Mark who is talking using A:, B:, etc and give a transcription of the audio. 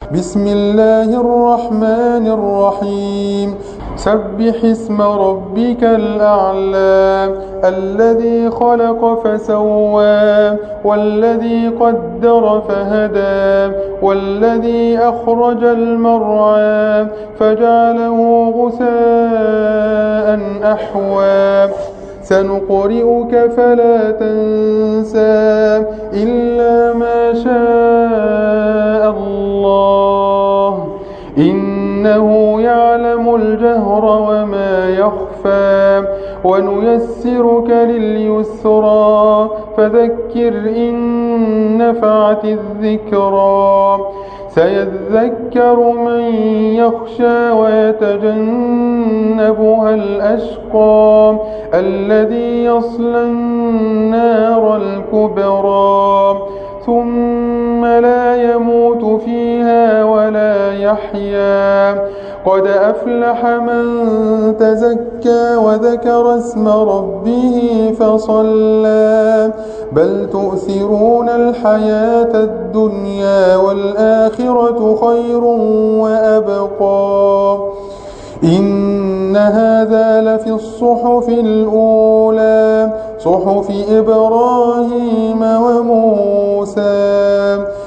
A: بسم الله الرحمن الرحيم سبح اسم ربك الأعلى الذي خلق فسوى والذي قدر فهدى والذي أخرج المرعى فجعله غثاء أحوى سنقرئك فلا تنسى إلا ما شاء الله إنه يعلم الجهر وما يخفى ونيسرك لليسرى فذكر إن نفعت الذكرى سيذكر من يخشى ويتجنبها الأشقى الذي يصلى النار الكبرى ثم لا يموت فيها ولا يحيا قد أفلح من تزكى وذكر اسم ربه فصلى بل تؤثرون الحياة الدنيا والآخرة خير وأبقى إن هذا لفي الصحف الأولى صحف إبراهيم وموسى